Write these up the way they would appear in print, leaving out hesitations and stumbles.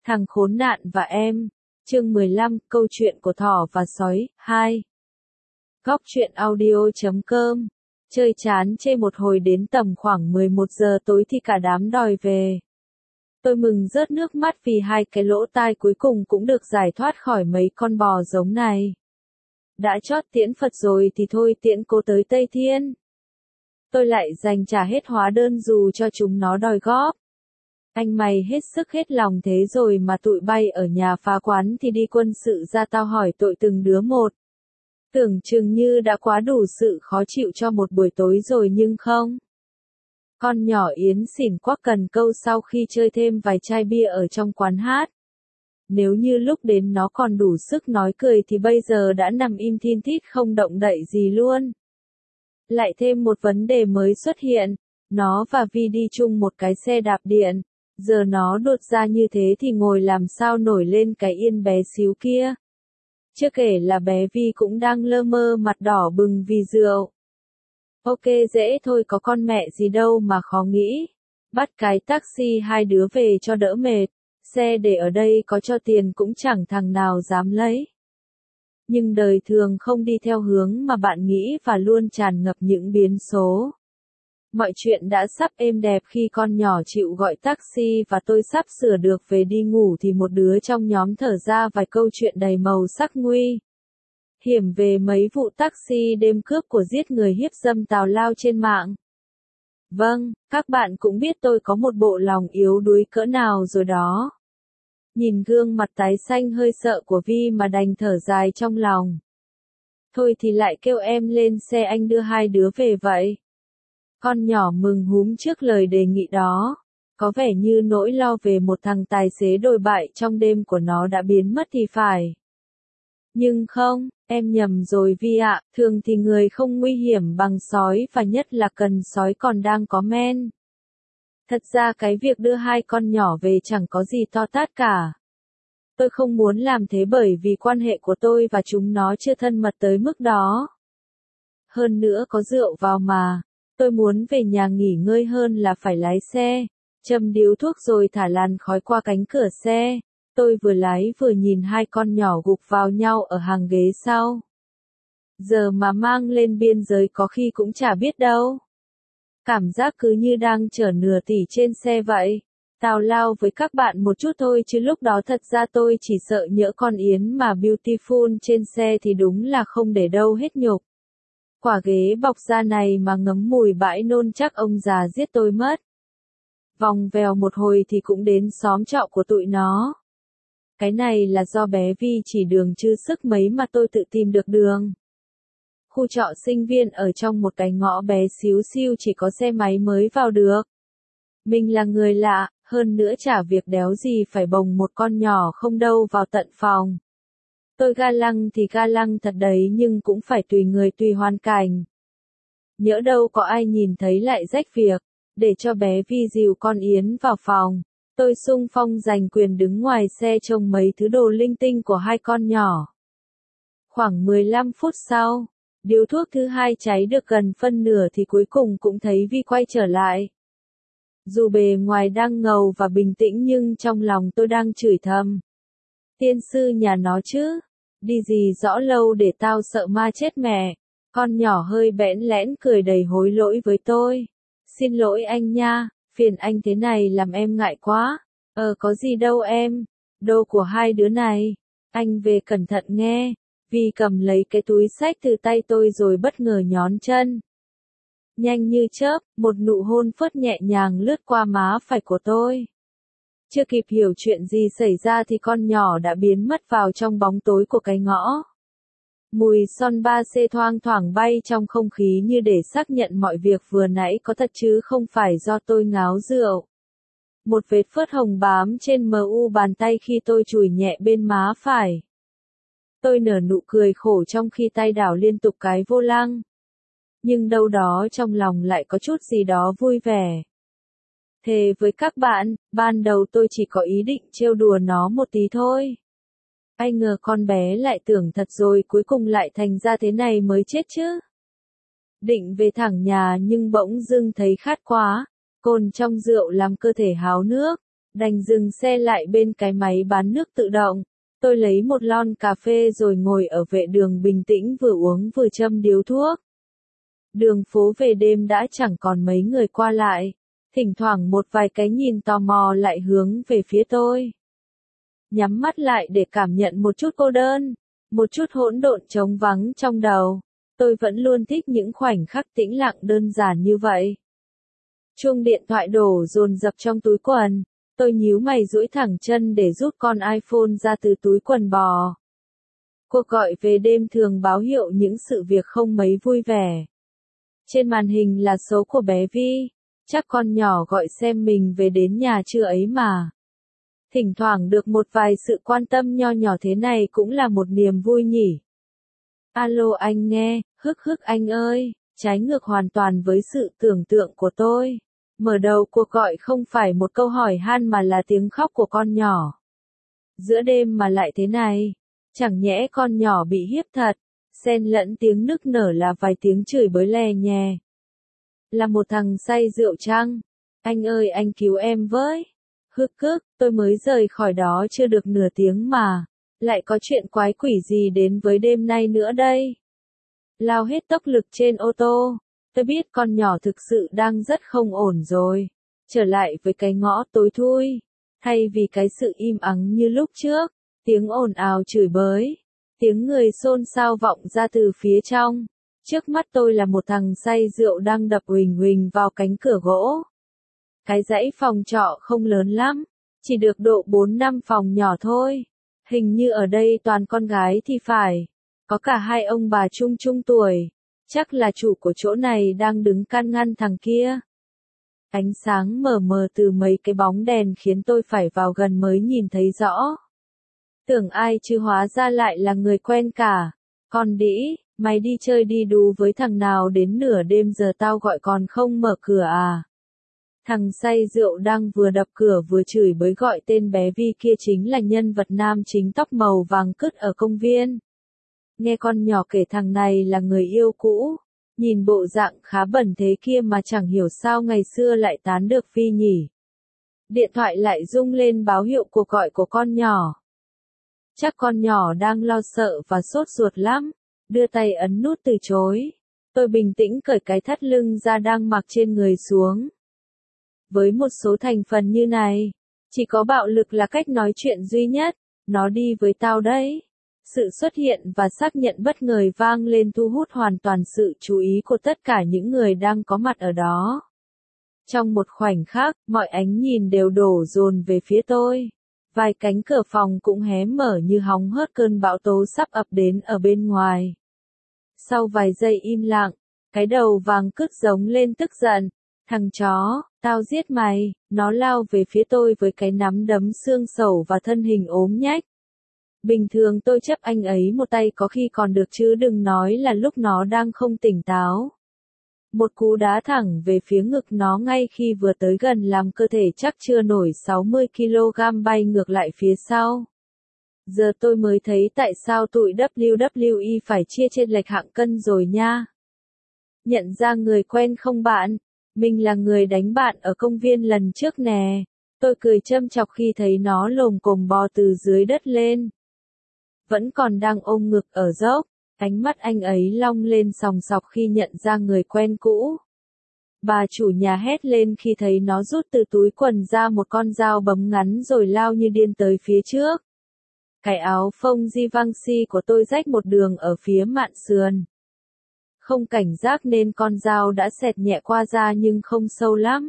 Thằng khốn nạn và em. Chương 15, câu chuyện của thỏ và sói, 2. Góc truyện audio.com. Chơi chán chê một hồi đến tầm khoảng 11 giờ tối thì cả đám đòi về. Tôi mừng rớt nước mắt vì hai cái lỗ tai cuối cùng cũng được giải thoát khỏi mấy con bò giống này. Đã chót tiễn Phật rồi thì thôi tiễn cô tới Tây Thiên. Tôi lại dành trả hết hóa đơn dù cho chúng nó đòi góp. Anh mày hết sức hết lòng thế rồi mà tụi bay ở nhà phá quán thì đi quân sự ra tao hỏi tội từng đứa một. Tưởng chừng như đã quá đủ sự khó chịu cho một buổi tối rồi nhưng không. Con nhỏ Yến xỉn quắc cần câu sau khi chơi thêm vài chai bia ở trong quán hát. Nếu như lúc đến nó còn đủ sức nói cười thì bây giờ đã nằm im thin thít không động đậy gì luôn. Lại thêm một vấn đề mới xuất hiện, nó và Vi đi chung một cái xe đạp điện. Giờ nó đột ra như thế thì ngồi làm sao nổi lên cái yên bé xíu kia. Chưa kể là bé Vi cũng đang lơ mơ mặt đỏ bừng vì rượu. Ok dễ thôi có con mẹ gì đâu mà khó nghĩ. Bắt cái taxi hai đứa về cho đỡ mệt. Xe để ở đây có cho tiền cũng chẳng thằng nào dám lấy. Nhưng đời thường không đi theo hướng mà bạn nghĩ và luôn tràn ngập những biến số. Mọi chuyện đã sắp êm đẹp khi con nhỏ chịu gọi taxi và tôi sắp sửa được về đi ngủ thì một đứa trong nhóm thở ra vài câu chuyện đầy màu sắc nguy hiểm về mấy vụ taxi đêm cướp của giết người hiếp dâm tào lao trên mạng. Vâng, các bạn cũng biết tôi có một bộ lòng yếu đuối cỡ nào rồi đó. Nhìn gương mặt tái xanh hơi sợ của Vi mà đành thở dài trong lòng. Thôi thì lại kêu em lên xe anh đưa hai đứa về vậy. Con nhỏ mừng húm trước lời đề nghị đó. Có vẻ như nỗi lo về một thằng tài xế đồi bại trong đêm của nó đã biến mất thì phải. Nhưng không, em nhầm rồi Vi ạ, thường thì người không nguy hiểm bằng sói và nhất là cần sói còn đang có men. Thật ra cái việc đưa hai con nhỏ về chẳng có gì to tát cả. Tôi không muốn làm thế bởi vì quan hệ của tôi và chúng nó chưa thân mật tới mức đó. Hơn nữa có rượu vào mà. Tôi muốn về nhà nghỉ ngơi hơn là phải lái xe, châm điếu thuốc rồi thả làn khói qua cánh cửa xe. Tôi vừa lái vừa nhìn hai con nhỏ gục vào nhau ở hàng ghế sau. Giờ mà mang lên biên giới có khi cũng chả biết đâu. Cảm giác cứ như đang chở nửa tỷ trên xe vậy. Tào lao với các bạn một chút thôi chứ lúc đó thật ra tôi chỉ sợ nhỡ con Yến mà Beautiful trên xe thì đúng là không để đâu hết nhục. Quả ghế bọc da này mà ngấm mùi bãi nôn chắc ông già giết tôi mất. Vòng vèo một hồi thì cũng đến xóm trọ của tụi nó. Cái này là do bé Vi chỉ đường chứ sức mấy mà tôi tự tìm được đường. Khu trọ sinh viên ở trong một cái ngõ bé xíu xiu chỉ có xe máy mới vào được. Mình là người lạ, hơn nữa chả việc đéo gì phải bồng một con nhỏ không đâu vào tận phòng. Tôi ga lăng thì ga lăng thật đấy nhưng cũng phải tùy người tùy hoàn cảnh. Nhỡ đâu có ai nhìn thấy lại rách việc, để cho bé Vi dìu con Yến vào phòng. Tôi xung phong giành quyền đứng ngoài xe trông mấy thứ đồ linh tinh của hai con nhỏ. Khoảng 15 phút sau, điếu thuốc thứ hai cháy được gần phân nửa thì cuối cùng cũng thấy Vi quay trở lại. Dù bề ngoài đang ngầu và bình tĩnh nhưng trong lòng tôi đang chửi thầm. Tiên sư nhà nó chứ, đi gì rõ lâu để tao sợ ma chết mẹ. Con nhỏ hơi bẽn lẽn cười đầy hối lỗi với tôi. Xin lỗi anh nha, phiền anh thế này làm em ngại quá. Có gì đâu em, đồ của hai đứa này. Anh về cẩn thận nghe. Vi cầm lấy cái túi xách từ tay tôi rồi bất ngờ nhón chân. Nhanh như chớp, một nụ hôn phớt nhẹ nhàng lướt qua má phải của tôi. Chưa kịp hiểu chuyện gì xảy ra thì con nhỏ đã biến mất vào trong bóng tối của cái ngõ. Mùi son 3C thoang thoảng bay trong không khí như để xác nhận mọi việc vừa nãy có thật chứ không phải do tôi ngáo rượu. Một vết phớt hồng bám trên mu bàn tay khi tôi chùi nhẹ bên má phải. Tôi nở nụ cười khổ trong khi tay đảo liên tục cái vô lăng. Nhưng đâu đó trong lòng lại có chút gì đó vui vẻ. Thề với các bạn, ban đầu tôi chỉ có ý định trêu đùa nó một tí thôi. Ai ngờ con bé lại tưởng thật rồi cuối cùng lại thành ra thế này mới chết chứ. Định về thẳng nhà nhưng bỗng dưng thấy khát quá, cồn trong rượu làm cơ thể háo nước, Đành dừng xe lại bên cái máy bán nước tự động. Tôi lấy một lon cà phê rồi ngồi ở vệ đường bình tĩnh vừa uống vừa châm điếu thuốc. Đường phố về đêm đã chẳng còn mấy người qua lại. Thỉnh thoảng một vài cái nhìn tò mò lại hướng về phía tôi. Nhắm mắt lại để cảm nhận một chút cô đơn, một chút hỗn độn trống vắng trong đầu. Tôi vẫn luôn thích những khoảnh khắc tĩnh lặng đơn giản như vậy. Chuông điện thoại đổ dồn dập trong túi quần. Tôi nhíu mày duỗi thẳng chân để rút con iPhone ra từ túi quần bò. Cuộc gọi về đêm thường báo hiệu những sự việc không mấy vui vẻ. Trên màn hình là số của bé Vi. Chắc con nhỏ gọi xem mình về đến nhà chưa ấy mà. Thỉnh thoảng được một vài sự quan tâm nho nhỏ thế này cũng là một niềm vui nhỉ. Alo anh nghe, hức anh ơi, trái ngược hoàn toàn với sự tưởng tượng của tôi. Mở đầu cuộc gọi không phải một câu hỏi han mà là tiếng khóc của con nhỏ. Giữa đêm mà lại thế này, chẳng nhẽ con nhỏ bị hiếp thật, xen lẫn tiếng nức nở là vài tiếng chửi bới lè nhè. Là một thằng say rượu chăng? Anh ơi anh cứu em với. Tôi mới rời khỏi đó chưa được nửa tiếng mà. Lại có chuyện quái quỷ gì đến với đêm nay nữa đây? Lao hết tốc lực trên ô tô. Tôi biết con nhỏ thực sự đang rất không ổn rồi. Trở lại với cái ngõ tối thui. Thay vì cái sự im ắng như lúc trước, tiếng ồn ào chửi bới. Tiếng người xôn xao vọng ra từ phía trong. Trước mắt tôi là một thằng say rượu đang đập huỳnh huỳnh vào cánh cửa gỗ. Cái dãy phòng trọ không lớn lắm, chỉ được độ 4-5 phòng nhỏ thôi. Hình như ở đây toàn con gái thì phải. Có cả hai ông bà trung tuổi. Chắc là chủ của chỗ này đang đứng can ngăn thằng kia. Ánh sáng mờ mờ từ mấy cái bóng đèn khiến tôi phải vào gần mới nhìn thấy rõ. Tưởng ai chứ hóa ra lại là người quen cả. Con đĩ, mày đi chơi đi đú với thằng nào đến nửa đêm giờ tao gọi còn không mở cửa à? Thằng say rượu đang vừa đập cửa vừa chửi bới gọi tên bé Vi kia chính là nhân vật nam chính tóc màu vàng cứt ở công viên. Nghe con nhỏ kể thằng này là người yêu cũ, nhìn bộ dạng khá bẩn thế kia mà chẳng hiểu sao ngày xưa lại tán được Vi nhỉ. Điện thoại lại rung lên báo hiệu cuộc gọi của con nhỏ. Chắc con nhỏ đang lo sợ và sốt ruột lắm, đưa tay ấn nút từ chối. Tôi bình tĩnh cởi cái thắt lưng ra đang mặc trên người xuống. Với một số thành phần như này, chỉ có bạo lực là cách nói chuyện duy nhất. Nó đi với tao đấy. Sự xuất hiện và xác nhận bất ngờ vang lên thu hút hoàn toàn sự chú ý của tất cả những người đang có mặt ở đó. Trong một khoảnh khắc, mọi ánh nhìn đều đổ dồn về phía tôi. Vài cánh cửa phòng cũng hé mở như hóng hớt cơn bão tố sắp ập đến ở bên ngoài. Sau vài giây im lặng, cái đầu vàng cứt giống lên tức giận. Thằng chó, tao giết mày, nó lao về phía tôi với cái nắm đấm xương sầu và thân hình ốm nhách. Bình thường tôi chấp anh ấy một tay có khi còn được chứ đừng nói là lúc nó đang không tỉnh táo. Một cú đá thẳng về phía ngực nó ngay khi vừa tới gần làm cơ thể chắc chưa nổi 60 kg bay ngược lại phía sau. Giờ tôi mới thấy tại sao tụi WWE phải chia chênh lệch hạng cân rồi nha. Nhận ra người quen không bạn? Mình là người đánh bạn ở công viên lần trước nè. Tôi cười châm chọc khi thấy nó lồm cồm bò từ dưới đất lên. Vẫn còn đang ôm ngực ở dốc, ánh mắt anh ấy long lên sòng sọc khi nhận ra người quen cũ. Bà chủ nhà hét lên khi thấy nó rút từ túi quần ra một con dao bấm ngắn rồi lao như điên tới phía trước. Cái áo phông Givenchy của tôi rách một đường ở phía mạn sườn. Không cảnh giác nên con dao đã xẹt nhẹ qua da nhưng không sâu lắm.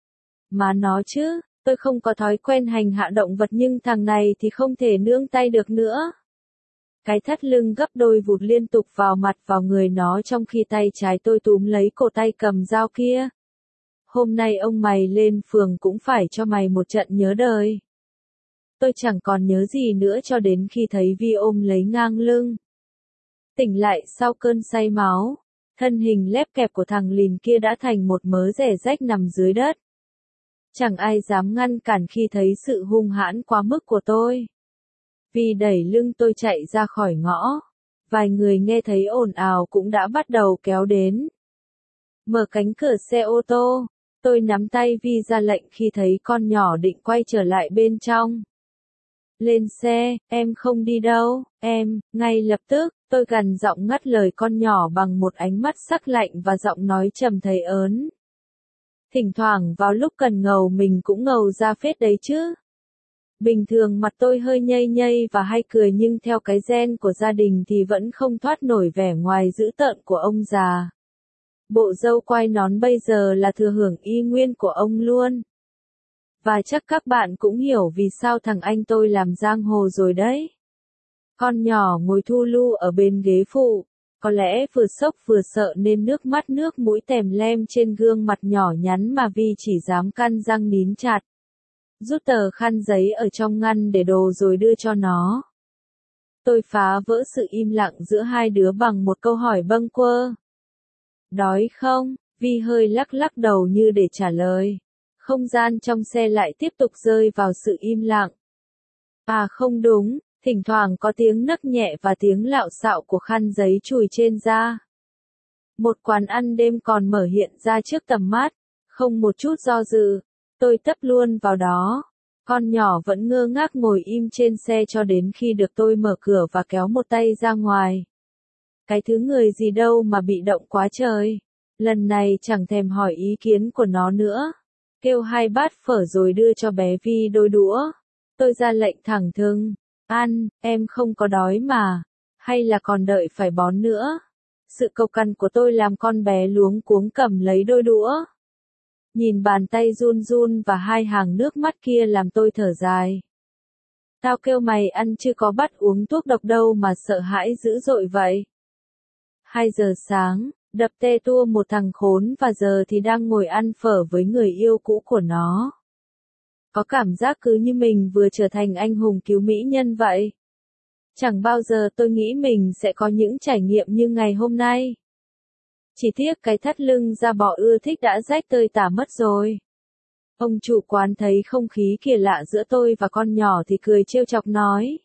Mà nó chứ, tôi không có thói quen hành hạ động vật nhưng thằng này thì không thể nương tay được nữa. Cái thắt lưng gấp đôi vụt liên tục vào mặt vào người nó trong khi tay trái tôi túm lấy cổ tay cầm dao kia. Hôm nay ông mày lên phường cũng phải cho mày một trận nhớ đời. Tôi chẳng còn nhớ gì nữa cho đến khi thấy Vi ôm lấy ngang lưng. Tỉnh lại sau cơn say máu, thân hình lép kẹp của thằng lìn kia đã thành một mớ rẻ rách nằm dưới đất. Chẳng ai dám ngăn cản khi thấy sự hung hãn quá mức của tôi. Vi đẩy lưng tôi chạy ra khỏi ngõ. Vài người nghe thấy ồn ào cũng đã bắt đầu kéo đến. Mở cánh cửa xe ô tô. Tôi nắm tay Vi ra lệnh khi thấy con nhỏ định quay trở lại bên trong. Lên xe, em không đi đâu, em, ngay lập tức, tôi gằn giọng ngắt lời con nhỏ bằng một ánh mắt sắc lạnh và giọng nói trầm thấy ớn. Thỉnh thoảng vào lúc cần ngầu mình cũng ngầu ra phết đấy chứ. Bình thường mặt tôi hơi nhây nhây và hay cười nhưng theo cái gen của gia đình thì vẫn không thoát nổi vẻ ngoài dữ tợn của ông già. Bộ râu quai nón bây giờ là thừa hưởng y nguyên của ông luôn. Và chắc các bạn cũng hiểu vì sao thằng anh tôi làm giang hồ rồi đấy. Con nhỏ ngồi thu lu ở bên ghế phụ, có lẽ vừa sốc vừa sợ nên nước mắt nước mũi tèm lem trên gương mặt nhỏ nhắn mà Vi chỉ dám căn răng nín chặt. Rút tờ khăn giấy ở trong ngăn để đồ rồi đưa cho nó. Tôi phá vỡ sự im lặng giữa hai đứa bằng một câu hỏi bâng quơ. Đói không? Vi hơi lắc lắc đầu như để trả lời. Không gian trong xe lại tiếp tục rơi vào sự im lặng. À không đúng, thỉnh thoảng có tiếng nấc nhẹ và tiếng lạo xạo của khăn giấy chùi trên da. Một quán ăn đêm còn mở hiện ra trước tầm mắt, không một chút do dự, tôi tấp luôn vào đó. Con nhỏ vẫn ngơ ngác ngồi im trên xe cho đến khi được tôi mở cửa và kéo một tay ra ngoài. Cái thứ người gì đâu mà bị động quá trời. Lần này chẳng thèm hỏi ý kiến của nó nữa. Kêu 2 bát phở rồi đưa cho bé Vi đôi đũa. Tôi ra lệnh thẳng thừng. Ăn, em không có đói mà. Hay là còn đợi phải bón nữa. Sự cầu cằn của tôi làm con bé luống cuống cầm lấy đôi đũa. Nhìn bàn tay run run và 2 hàng nước mắt kia làm tôi thở dài. Tao kêu mày ăn chứ có bắt uống thuốc độc đâu mà sợ hãi dữ dội vậy. 2 giờ sáng, đập tê tua một thằng khốn và giờ thì đang ngồi ăn phở với người yêu cũ của nó. Có cảm giác cứ như mình vừa trở thành anh hùng cứu mỹ nhân vậy. Chẳng bao giờ tôi nghĩ mình sẽ có những trải nghiệm như ngày hôm nay. Chỉ tiếc cái thắt lưng da bò ưa thích đã rách tơi tả mất rồi. Ông chủ quán thấy không khí kỳ lạ giữa tôi và con nhỏ thì cười trêu chọc nói.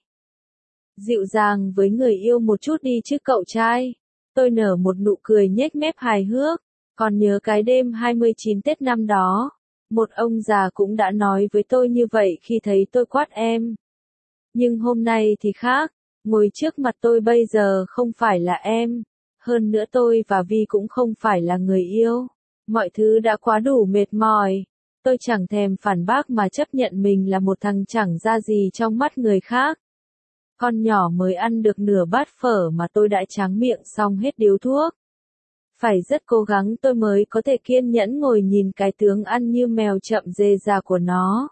Dịu dàng với người yêu một chút đi chứ cậu trai. Tôi nở một nụ cười nhếch mép hài hước. Còn nhớ cái đêm 29 Tết năm đó, một ông già cũng đã nói với tôi như vậy khi thấy tôi quát em. Nhưng hôm nay thì khác, ngồi trước mặt tôi bây giờ không phải là em. Hơn nữa tôi và Vi cũng không phải là người yêu. Mọi thứ đã quá đủ mệt mỏi. Tôi chẳng thèm phản bác mà chấp nhận mình là một thằng chẳng ra gì trong mắt người khác. Con nhỏ mới ăn được nửa bát phở mà tôi đã tráng miệng xong hết điếu thuốc. Phải rất cố gắng tôi mới có thể kiên nhẫn ngồi nhìn cái tướng ăn như mèo chậm dê già của nó.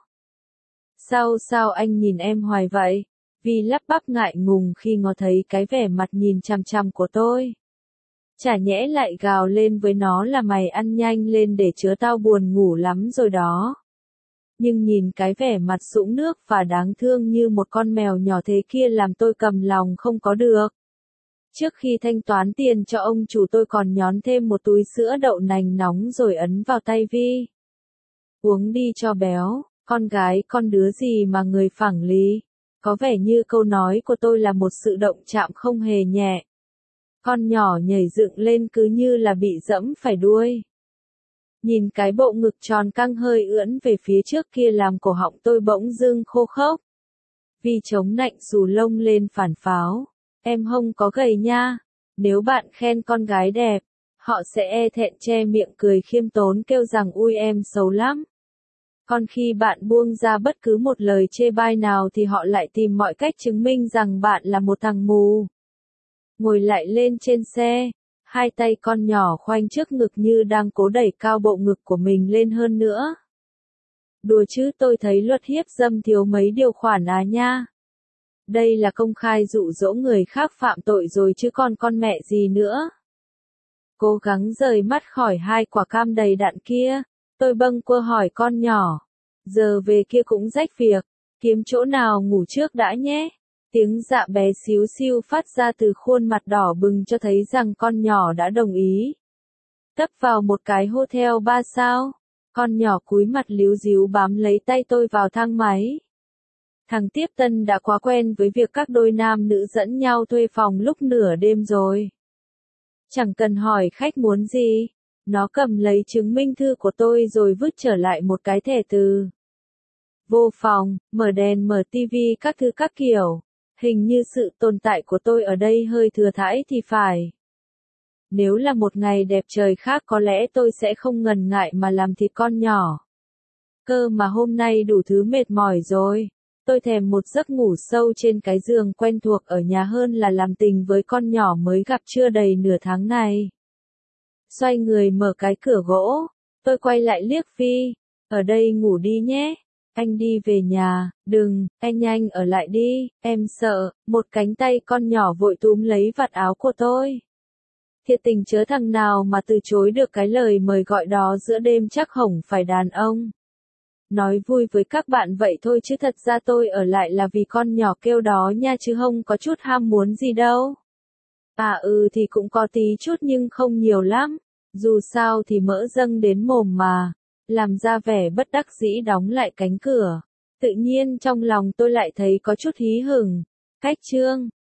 Sao anh nhìn em hoài vậy? Vi lắp bắp ngại ngùng khi ngó thấy cái vẻ mặt nhìn chằm chằm của tôi. Chả nhẽ lại gào lên với nó là mày ăn nhanh lên để chứa tao buồn ngủ lắm rồi đó. Nhưng nhìn cái vẻ mặt sũng nước và đáng thương như một con mèo nhỏ thế kia làm tôi cầm lòng không có được. Trước khi thanh toán tiền cho ông chủ tôi còn nhón thêm một túi sữa đậu nành nóng rồi ấn vào tay Vi. Uống đi cho béo, con gái con đứa gì mà người phẳng lý. Có vẻ như câu nói của tôi là một sự động chạm không hề nhẹ. Con nhỏ nhảy dựng lên cứ như là bị dẫm phải đuôi. Nhìn cái bộ ngực tròn căng hơi ưỡn về phía trước kia làm cổ họng tôi bỗng dưng khô khốc. Vi chống nạnh xù lông lên phản pháo. Em không có gầy nha. Nếu bạn khen con gái đẹp, họ sẽ e thẹn che miệng cười khiêm tốn kêu rằng ui em xấu lắm. Còn khi bạn buông ra bất cứ một lời chê bai nào thì họ lại tìm mọi cách chứng minh rằng bạn là một thằng mù. Ngồi lại lên trên xe, 2 tay con nhỏ khoanh trước ngực như đang cố đẩy cao bộ ngực của mình lên hơn nữa. Đùa chứ tôi thấy luật hiếp dâm thiếu mấy điều khoản à nha. Đây là công khai dụ dỗ người khác phạm tội rồi chứ còn con mẹ gì nữa. Cố gắng rời mắt khỏi 2 quả cam đầy đặn kia, tôi bâng quơ hỏi con nhỏ. Giờ về kia cũng rách việc, kiếm chỗ nào ngủ trước đã nhé. Tiếng dạ bé xíu xiu phát ra từ khuôn mặt đỏ bừng cho thấy rằng con nhỏ đã đồng ý. Tấp vào một cái hotel 3 sao, con nhỏ cúi mặt líu díu bám lấy tay tôi vào thang máy. Thằng tiếp tân đã quá quen với việc các đôi nam nữ dẫn nhau thuê phòng lúc nửa đêm rồi. Chẳng cần hỏi khách muốn gì, Nó cầm lấy chứng minh thư của tôi rồi vứt trở lại một cái thẻ từ. Vô phòng, mở đèn mở tivi các thứ các kiểu. Hình như sự tồn tại của tôi ở đây hơi thừa thãi thì phải. Nếu là một ngày đẹp trời khác có lẽ tôi sẽ không ngần ngại mà làm thịt con nhỏ. Cơ mà hôm nay đủ thứ mệt mỏi rồi. Tôi thèm một giấc ngủ sâu trên cái giường quen thuộc ở nhà hơn là làm tình với con nhỏ mới gặp chưa đầy nửa tháng này. Xoay người mở cái cửa gỗ. Tôi quay lại liếc Phi. Ở đây ngủ đi nhé. Anh đi về nhà. Đừng, anh nhanh ở lại đi. Em sợ. Một cánh tay con nhỏ vội túm lấy vạt áo của tôi. Thiệt tình chớ thằng nào mà từ chối được cái lời mời gọi đó giữa đêm chắc hổng phải đàn ông. Nói vui với các bạn vậy thôi chứ thật ra tôi ở lại là vì con nhỏ kêu đó nha chứ không có chút ham muốn gì đâu. Thì cũng có tí chút nhưng không nhiều lắm. Dù sao thì mỡ dâng đến mồm mà. Làm ra vẻ bất đắc dĩ đóng lại cánh cửa. Tự nhiên trong lòng tôi lại thấy có chút hí hửng. Cách chương